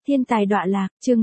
Thiên tài đọa lạc, chương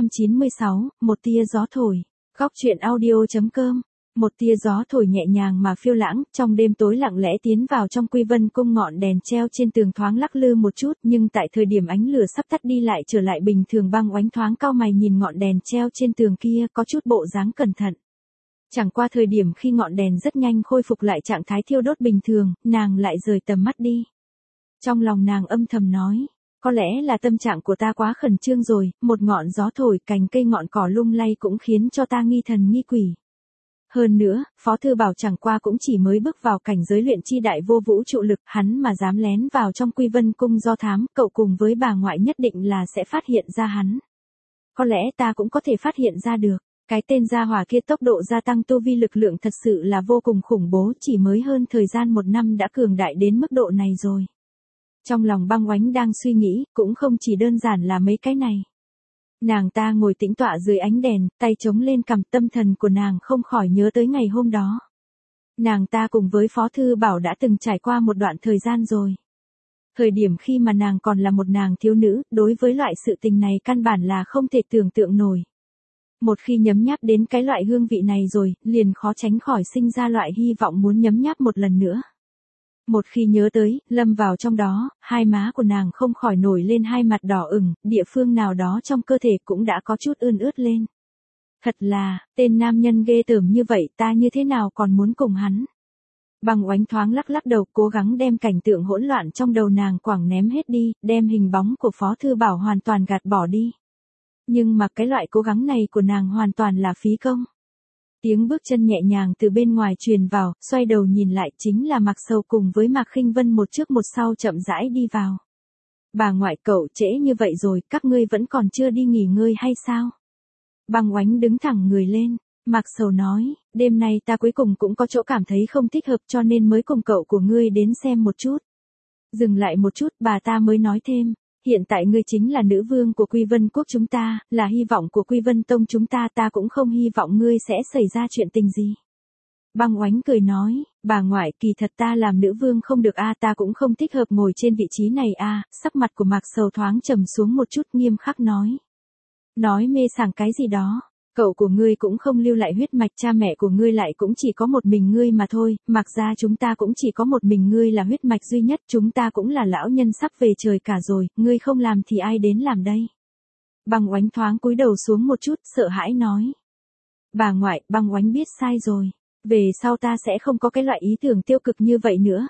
496, một tia gió thổi. Góc truyện audio.com. Một tia gió thổi nhẹ nhàng mà phiêu lãng, trong đêm tối lặng lẽ tiến vào trong Quy Vân cung, ngọn đèn treo trên tường thoáng lắc lư một chút, nhưng tại thời điểm ánh lửa sắp tắt đi lại trở lại bình thường. Băng Oánh thoáng cau mày nhìn ngọn đèn treo trên tường kia, có chút bộ dáng cẩn thận. Chẳng qua thời điểm khi ngọn đèn rất nhanh khôi phục lại trạng thái thiêu đốt bình thường, nàng lại rời tầm mắt đi. Trong lòng nàng âm thầm nói, có lẽ là tâm trạng của ta quá khẩn trương rồi, một ngọn gió thổi, cành cây ngọn cỏ lung lay cũng khiến cho ta nghi thần nghi quỷ. Hơn nữa, Phó Thư Bảo chẳng qua cũng chỉ mới bước vào cảnh giới luyện chi đại vô vũ trụ lực, hắn mà dám lén vào trong Quy Vân cung do thám, cậu cùng với bà ngoại nhất định là sẽ phát hiện ra hắn. Có lẽ ta cũng có thể phát hiện ra được. Cái tên gia hỏa kia tốc độ gia tăng tu vi lực lượng thật sự là vô cùng khủng bố, chỉ mới hơn thời gian 1 năm đã cường đại đến mức độ này rồi. Trong lòng Băng Oánh đang suy nghĩ, cũng không chỉ đơn giản là mấy cái này. Nàng ta ngồi tĩnh tọa dưới ánh đèn, tay chống lên cằm, tâm thần của nàng không khỏi nhớ tới ngày hôm đó. Nàng ta cùng với Phó Thư Bảo đã từng trải qua một đoạn thời gian rồi. Thời điểm khi mà nàng còn là một nàng thiếu nữ, đối với loại sự tình này căn bản là không thể tưởng tượng nổi. Một khi nhấm nháp đến cái loại hương vị này rồi, liền khó tránh khỏi sinh ra loại hy vọng muốn nhấm nháp một lần nữa. Một khi nhớ tới, lâm vào trong đó, hai má của nàng không khỏi nổi lên hai mặt đỏ ửng, địa phương nào đó trong cơ thể cũng đã có chút ươn ướt lên. Thật là, tên nam nhân ghê tởm như vậy, ta như thế nào còn muốn cùng hắn. Băng Oánh thoáng lắc lắc đầu, cố gắng đem cảnh tượng hỗn loạn trong đầu nàng quẳng ném hết đi, đem hình bóng của Phó Thư Bảo hoàn toàn gạt bỏ đi. Nhưng mà cái loại cố gắng này của nàng hoàn toàn là phí công. Tiếng bước chân nhẹ nhàng từ bên ngoài truyền vào, xoay đầu nhìn lại chính là Mạc Sầu cùng với Mạc Khinh Vân một trước một sau chậm rãi đi vào. Bà ngoại, cậu trễ như vậy rồi, các ngươi vẫn còn chưa đi nghỉ ngơi hay sao? Băng Oánh đứng thẳng người lên, Mạc Sầu nói, đêm nay ta cuối cùng cũng có chỗ cảm thấy không thích hợp cho nên mới cùng cậu của ngươi đến xem một chút. Dừng lại một chút, bà ta mới nói thêm. Hiện tại ngươi chính là nữ vương của Quy Vân quốc chúng ta, là hy vọng của Quy Vân tông chúng ta, ta cũng không hy vọng ngươi sẽ xảy ra chuyện tình gì. Băng Oánh cười nói, bà ngoại, kỳ thật ta làm nữ vương không được a, ta cũng không thích hợp ngồi trên vị trí này a. Sắc mặt của Mạc Sầu thoáng trầm xuống một chút, nghiêm khắc nói. Nói mê sảng cái gì đó. Cậu của ngươi cũng không lưu lại huyết mạch, cha mẹ của ngươi lại cũng chỉ có một mình ngươi mà thôi, Mạc gia chúng ta cũng chỉ có một mình ngươi là huyết mạch duy nhất, chúng ta cũng là lão nhân sắp về trời cả rồi, ngươi không làm thì ai đến làm đây. Băng Oánh thoáng cúi đầu xuống một chút, sợ hãi nói. Bà ngoại, Băng Oánh biết sai rồi, về sau ta sẽ không có cái loại ý tưởng tiêu cực như vậy nữa.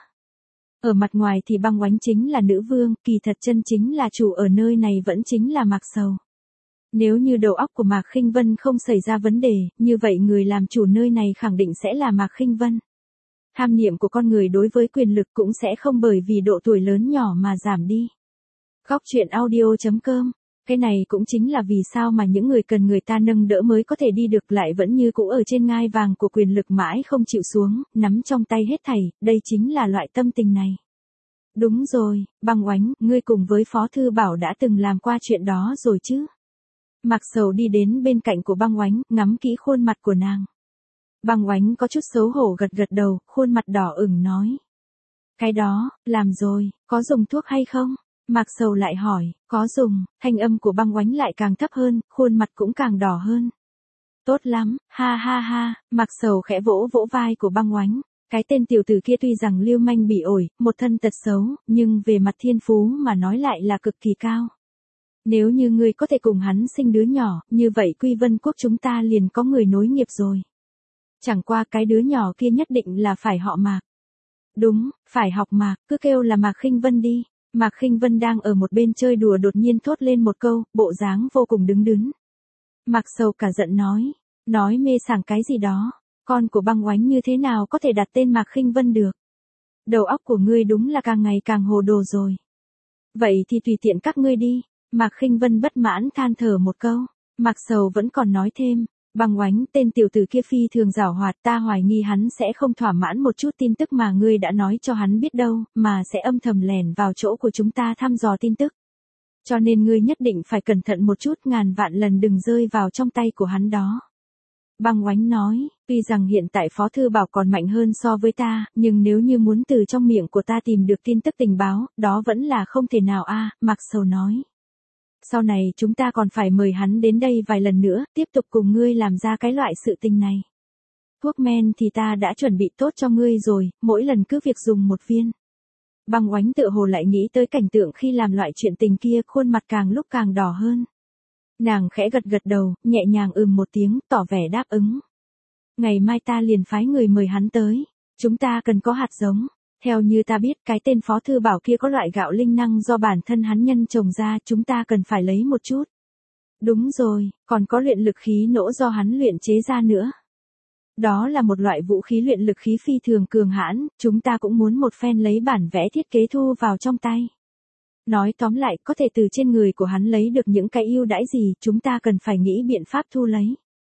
Ở mặt ngoài thì Băng Oánh chính là nữ vương, kỳ thật chân chính là chủ ở nơi này vẫn chính là Mạc Sầu. Nếu như đầu óc của Mạc Khinh Vân không xảy ra vấn đề, như vậy người làm chủ nơi này khẳng định sẽ là Mạc Khinh Vân. Tham niệm của con người đối với quyền lực cũng sẽ không bởi vì độ tuổi lớn nhỏ mà giảm đi. Góc truyện audio.com. Cái này cũng chính là vì sao mà những người cần người ta nâng đỡ mới có thể đi được, lại vẫn như cũ ở trên ngai vàng của quyền lực mãi không chịu xuống, nắm trong tay hết thảy, đây chính là loại tâm tình này. Đúng rồi, Băng Oánh, ngươi cùng với Phó Thư Bảo đã từng làm qua chuyện đó rồi chứ? Mạc Sầu đi đến bên cạnh của Băng Oánh, ngắm kỹ khuôn mặt của nàng. Băng Oánh có chút xấu hổ gật gật đầu, khuôn mặt đỏ ửng nói. Cái đó, làm rồi, có dùng thuốc hay không? Mạc Sầu lại hỏi, có dùng, thanh âm của Băng Oánh lại càng thấp hơn, khuôn mặt cũng càng đỏ hơn. Tốt lắm, ha ha ha, Mạc Sầu khẽ vỗ vỗ vai của Băng Oánh. Cái tên tiểu tử kia tuy rằng lưu manh bị ổi, một thân tật xấu, nhưng về mặt thiên phú mà nói lại là cực kỳ cao. Nếu như ngươi có thể cùng hắn sinh đứa nhỏ, như vậy Quy Vân quốc chúng ta liền có người nối nghiệp rồi. Chẳng qua cái đứa nhỏ kia nhất định là phải họ Mạc. Đúng, phải học Mạc, cứ kêu là Mạc Khinh Vân đi. Mạc Khinh Vân đang ở một bên chơi đùa đột nhiên thốt lên một câu, bộ dáng vô cùng đứng đắn. Mạc Sầu cả giận nói mê sảng cái gì đó, con của Băng Oánh như thế nào có thể đặt tên Mạc Khinh Vân được. Đầu óc của ngươi đúng là càng ngày càng hồ đồ rồi. Vậy thì tùy tiện các ngươi đi. Mạc Khinh Vân bất mãn than thở một câu. Mạc Sầu vẫn còn nói thêm, Băng Oánh, tên tiểu tử kia phi thường giảo hoạt, ta hoài nghi hắn sẽ không thỏa mãn một chút tin tức mà ngươi đã nói cho hắn biết đâu, mà sẽ âm thầm lẻn vào chỗ của chúng ta thăm dò tin tức. Cho nên ngươi nhất định phải cẩn thận một chút, ngàn vạn lần đừng rơi vào trong tay của hắn đó. Băng Oánh nói, tuy rằng hiện tại Phó Thư Bảo còn mạnh hơn so với ta, nhưng nếu như muốn từ trong miệng của ta tìm được tin tức tình báo, đó vẫn là không thể nào a. Mạc Sầu nói. Sau này chúng ta còn phải mời hắn đến đây vài lần nữa, tiếp tục cùng ngươi làm ra cái loại sự tình này. Thuốc men thì ta đã chuẩn bị tốt cho ngươi rồi, mỗi lần cứ việc dùng một viên. Băng Oánh tựa hồ lại nghĩ tới cảnh tượng khi làm loại chuyện tình kia, khuôn mặt càng lúc càng đỏ hơn. Nàng khẽ gật gật đầu, nhẹ nhàng một tiếng, tỏ vẻ đáp ứng. Ngày mai ta liền phái người mời hắn tới. Chúng ta cần có hạt giống. Theo như ta biết, cái tên Phó Thư Bảo kia có loại gạo linh năng do bản thân hắn nhân trồng ra, chúng ta cần phải lấy một chút. Đúng rồi, còn có luyện lực khí nỗ do hắn luyện chế ra nữa. Đó là một loại vũ khí luyện lực khí phi thường cường hãn, chúng ta cũng muốn một phen lấy bản vẽ thiết kế thu vào trong tay. Nói tóm lại, có thể từ trên người của hắn lấy được những cái ưu đãi gì, chúng ta cần phải nghĩ biện pháp thu lấy.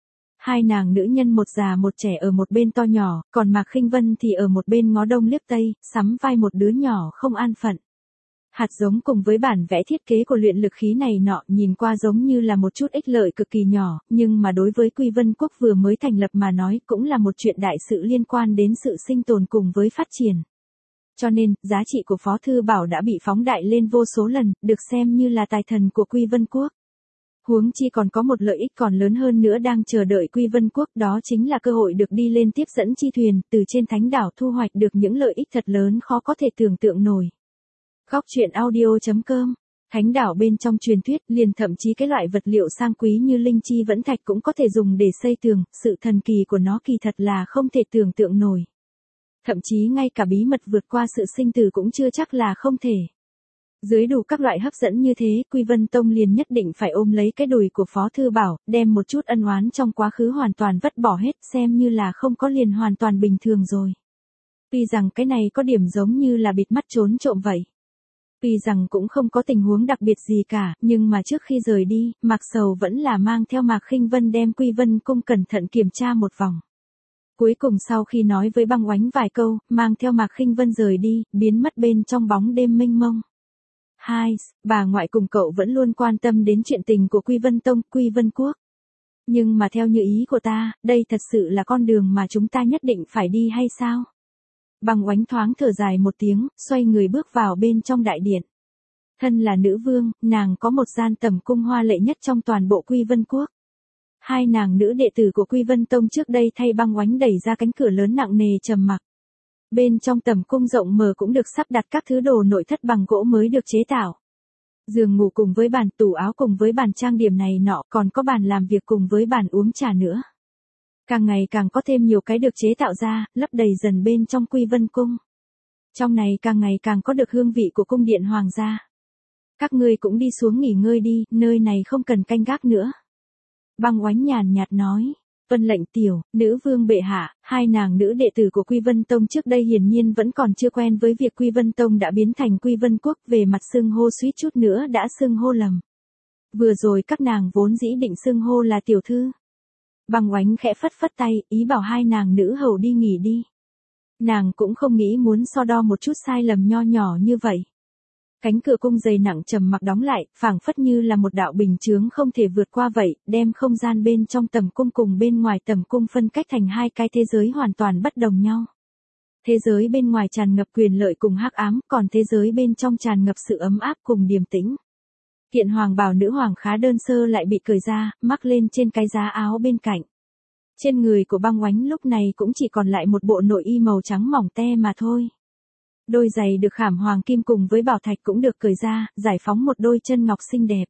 Hai nàng nữ nhân một già một trẻ ở một bên to nhỏ, còn Mạc Khinh Vân thì ở một bên ngó đông liếc tây, sắm vai một đứa nhỏ không an phận. Hạt giống cùng với bản vẽ thiết kế của luyện lực khí này nọ nhìn qua giống như là một chút ích lợi cực kỳ nhỏ, nhưng mà đối với Quy Vân Quốc vừa mới thành lập mà nói cũng là một chuyện đại sự liên quan đến sự sinh tồn cùng với phát triển. Cho nên, giá trị của Phó Thư Bảo đã bị phóng đại lên vô số lần, được xem như là tài thần của Quy Vân Quốc. Huống chi còn có một lợi ích còn lớn hơn nữa đang chờ đợi Quy Vân Quốc, đó chính là cơ hội được đi lên tiếp dẫn chi thuyền, từ trên thánh đảo thu hoạch được những lợi ích thật lớn khó có thể tưởng tượng nổi. Góc truyện audio.com. Thánh đảo bên trong truyền thuyết, liền thậm chí cái loại vật liệu sang quý như linh chi vẫn thạch cũng có thể dùng để xây tường, sự thần kỳ của nó kỳ thật là không thể tưởng tượng nổi. Thậm chí ngay cả bí mật vượt qua sự sinh tử cũng chưa chắc là không thể. Dưới đủ các loại hấp dẫn như thế, Quy Vân Tông liền nhất định phải ôm lấy cái đùi của Phó Thư Bảo, đem một chút ân oán trong quá khứ hoàn toàn vứt bỏ hết, xem như là không có liền hoàn toàn bình thường rồi. Tuy rằng cái này có điểm giống như là bịt mắt trốn trộm vậy. Tuy rằng cũng không có tình huống đặc biệt gì cả, nhưng mà trước khi rời đi, Mạc Sầu vẫn là mang theo Mạc Khinh Vân đem Quy Vân Cung cẩn thận kiểm tra một vòng. Cuối cùng sau khi nói với Băng Oánh vài câu, mang theo Mạc Khinh Vân rời đi, biến mất bên trong bóng đêm mênh mông. Hai, bà ngoại cùng cậu vẫn luôn quan tâm đến chuyện tình của Quy Vân Tông, Quy Vân Quốc. Nhưng mà theo như ý của ta, đây thật sự là con đường mà chúng ta nhất định phải đi hay sao? Băng Oánh thoáng thở dài một tiếng, xoay người bước vào bên trong đại điện. Thân là nữ vương, nàng có một gian tẩm cung hoa lệ nhất trong toàn bộ Quy Vân Quốc. Hai nàng nữ đệ tử của Quy Vân Tông trước đây thay Băng Oánh đẩy ra cánh cửa lớn nặng nề trầm mặc. Bên trong tẩm cung rộng mở cũng được sắp đặt các thứ đồ nội thất bằng gỗ mới được chế tạo. Giường ngủ cùng với bàn tủ áo cùng với bàn trang điểm này nọ, còn có bàn làm việc cùng với bàn uống trà nữa. Càng ngày càng có thêm nhiều cái được chế tạo ra, lấp đầy dần bên trong Quy Vân Cung. Trong này càng ngày càng có được hương vị của cung điện hoàng gia. Các ngươi cũng đi xuống nghỉ ngơi đi, nơi này không cần canh gác nữa. Băng Oánh nhàn nhạt nói. Vân lệnh tiểu, nữ vương bệ hạ, hai nàng nữ đệ tử của Quy Vân Tông trước đây hiển nhiên vẫn còn chưa quen với việc Quy Vân Tông đã biến thành Quy Vân Quốc, về mặt xưng hô suýt chút nữa đã xưng hô lầm. Vừa rồi các nàng vốn dĩ định xưng hô là tiểu thư. Băng Oánh khẽ phất phất tay, ý bảo hai nàng nữ hầu đi nghỉ đi. Nàng cũng không nghĩ muốn so đo một chút sai lầm nho nhỏ như vậy. Cánh cửa cung dày nặng trầm mặc đóng lại, phảng phất như là một đạo bình chướng không thể vượt qua vậy, đem không gian bên trong tầm cung cùng bên ngoài tầm cung phân cách thành hai cái thế giới hoàn toàn bất đồng nhau. Thế giới bên ngoài tràn ngập quyền lợi cùng hắc ám, còn thế giới bên trong tràn ngập sự ấm áp cùng điềm tĩnh. Kiện hoàng bào nữ hoàng khá đơn sơ lại bị cởi ra, mắc lên trên cái giá áo bên cạnh. Trên người của Băng Oánh lúc này cũng chỉ còn lại một bộ nội y màu trắng mỏng te mà thôi. Đôi giày được khảm hoàng kim cùng với bảo thạch cũng được cởi ra, giải phóng một đôi chân ngọc xinh đẹp.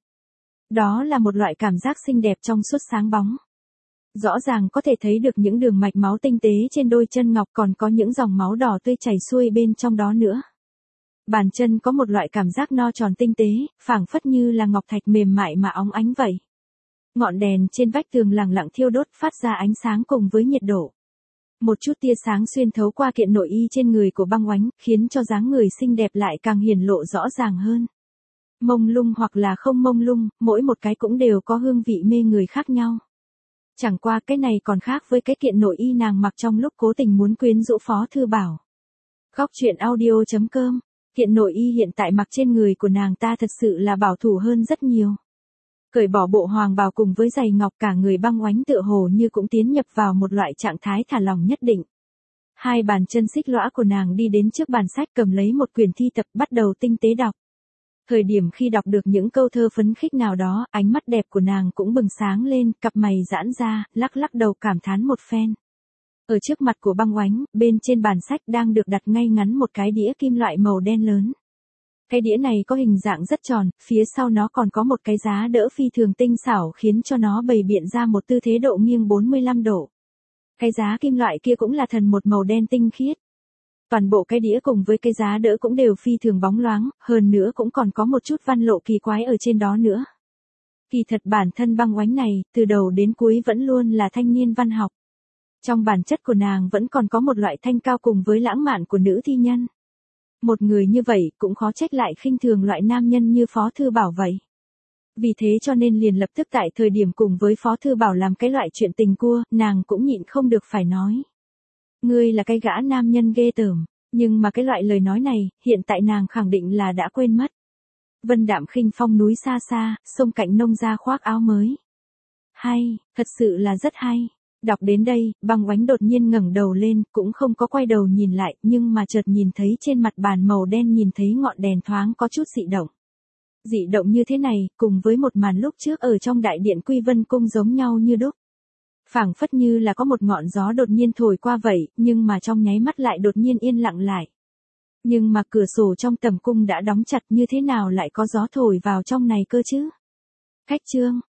Đó là một loại cảm giác xinh đẹp trong suốt sáng bóng. Rõ ràng có thể thấy được những đường mạch máu tinh tế trên đôi chân ngọc, còn có những dòng máu đỏ tươi chảy xuôi bên trong đó nữa. Bàn chân có một loại cảm giác no tròn tinh tế, phảng phất như là ngọc thạch mềm mại mà óng ánh vậy. Ngọn đèn trên vách tường lẳng lặng thiêu đốt phát ra ánh sáng cùng với nhiệt độ. Một chút tia sáng xuyên thấu qua kiện nội y trên người của Băng Oánh, khiến cho dáng người xinh đẹp lại càng hiển lộ rõ ràng hơn. Mông lung hoặc là không mông lung, mỗi một cái cũng đều có hương vị mê người khác nhau. Chẳng qua cái này còn khác với cái kiện nội y nàng mặc trong lúc cố tình muốn quyến rũ Phó Thư Bảo. Góc truyện audio.com. Kiện nội y hiện tại mặc trên người của nàng ta thật sự là bảo thủ hơn rất nhiều. Cởi bỏ bộ hoàng bào cùng với giày ngọc, cả người Băng Oánh tựa hồ như cũng tiến nhập vào một loại trạng thái thả lỏng nhất định. Hai bàn chân xích lõa của nàng đi đến trước bàn sách, cầm lấy một quyển thi tập, bắt đầu tinh tế đọc. Thời điểm khi đọc được những câu thơ phấn khích nào đó, ánh mắt đẹp của nàng cũng bừng sáng lên, cặp mày giãn ra, lắc lắc đầu cảm thán một phen. Ở trước mặt của Băng Oánh, bên trên bàn sách đang được đặt ngay ngắn một cái đĩa kim loại màu đen lớn. Cái đĩa này có hình dạng rất tròn, phía sau nó còn có một cái giá đỡ phi thường tinh xảo khiến cho nó bày biện ra một tư thế độ nghiêng 45 độ. Cái giá kim loại kia cũng là thần một màu đen tinh khiết. Toàn bộ cái đĩa cùng với cái giá đỡ cũng đều phi thường bóng loáng, hơn nữa cũng còn có một chút văn lộ kỳ quái ở trên đó nữa. Kỳ thật bản thân Băng Oánh này, từ đầu đến cuối vẫn luôn là thanh niên văn học. Trong bản chất của nàng vẫn còn có một loại thanh cao cùng với lãng mạn của nữ thi nhân. Một người như vậy cũng khó trách lại khinh thường loại nam nhân như Phó Thư Bảo vậy. Vì thế cho nên liền lập tức tại thời điểm cùng với Phó Thư Bảo làm cái loại chuyện tình cua, nàng cũng nhịn không được phải nói. Ngươi là cái gã nam nhân ghê tởm, nhưng mà cái loại lời nói này, hiện tại nàng khẳng định là đã quên mất. Vân đạm khinh phong núi xa xa, sông cạnh nông ra khoác áo mới. Hay, thật sự là rất hay. Đọc đến đây, Băng Oánh đột nhiên ngẩng đầu lên, cũng không có quay đầu nhìn lại, nhưng mà chợt nhìn thấy trên mặt bàn màu đen nhìn thấy ngọn đèn thoáng có chút dị động. Dị động như thế này, cùng với một màn lúc trước ở trong đại điện Quy Vân Cung giống nhau như đúc. Phảng phất như là có một ngọn gió đột nhiên thổi qua vậy, nhưng mà trong nháy mắt lại đột nhiên yên lặng lại. Nhưng mà cửa sổ trong tầm cung đã đóng chặt, như thế nào lại có gió thổi vào trong này cơ chứ? Khách chương